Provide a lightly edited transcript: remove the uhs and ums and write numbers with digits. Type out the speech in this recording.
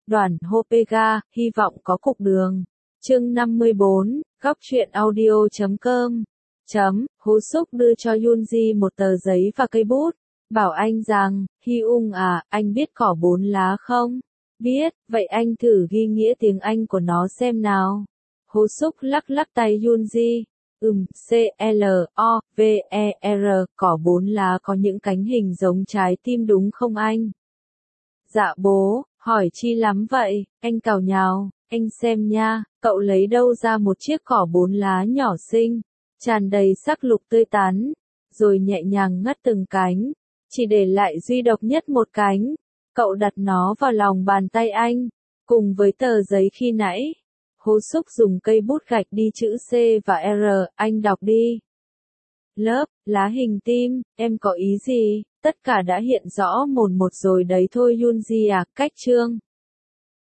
Đoàn Hopega, hy vọng có cục đường. Chương 54, góc truyện audio.com. Hố-súc đưa cho Yoonji một tờ giấy và cây bút, bảo anh rằng, Hyung à, anh biết cỏ 4 lá không? Biết, vậy anh thử ghi nghĩa tiếng Anh của nó xem nào. Hố-súc lắc lắc tay Yoonji. C-L-O-V-E-R, cỏ 4 lá có những cánh hình giống trái tim đúng không anh? Dạ bố, hỏi chi lắm vậy, anh cào nhào, anh xem nha, cậu lấy đâu ra một chiếc cỏ 4 lá nhỏ xinh, tràn đầy sắc lục tươi tắn, rồi nhẹ nhàng ngắt từng cánh, chỉ để lại duy độc nhất một cánh, cậu đặt nó vào lòng bàn tay anh, cùng với tờ giấy khi nãy. Hố-súc dùng cây bút gạch đi chữ C và R, anh đọc đi. Lớp, lá hình tim, em có ý gì? Tất cả đã hiện rõ mồn một rồi đấy thôi Yoonji à, cách chương.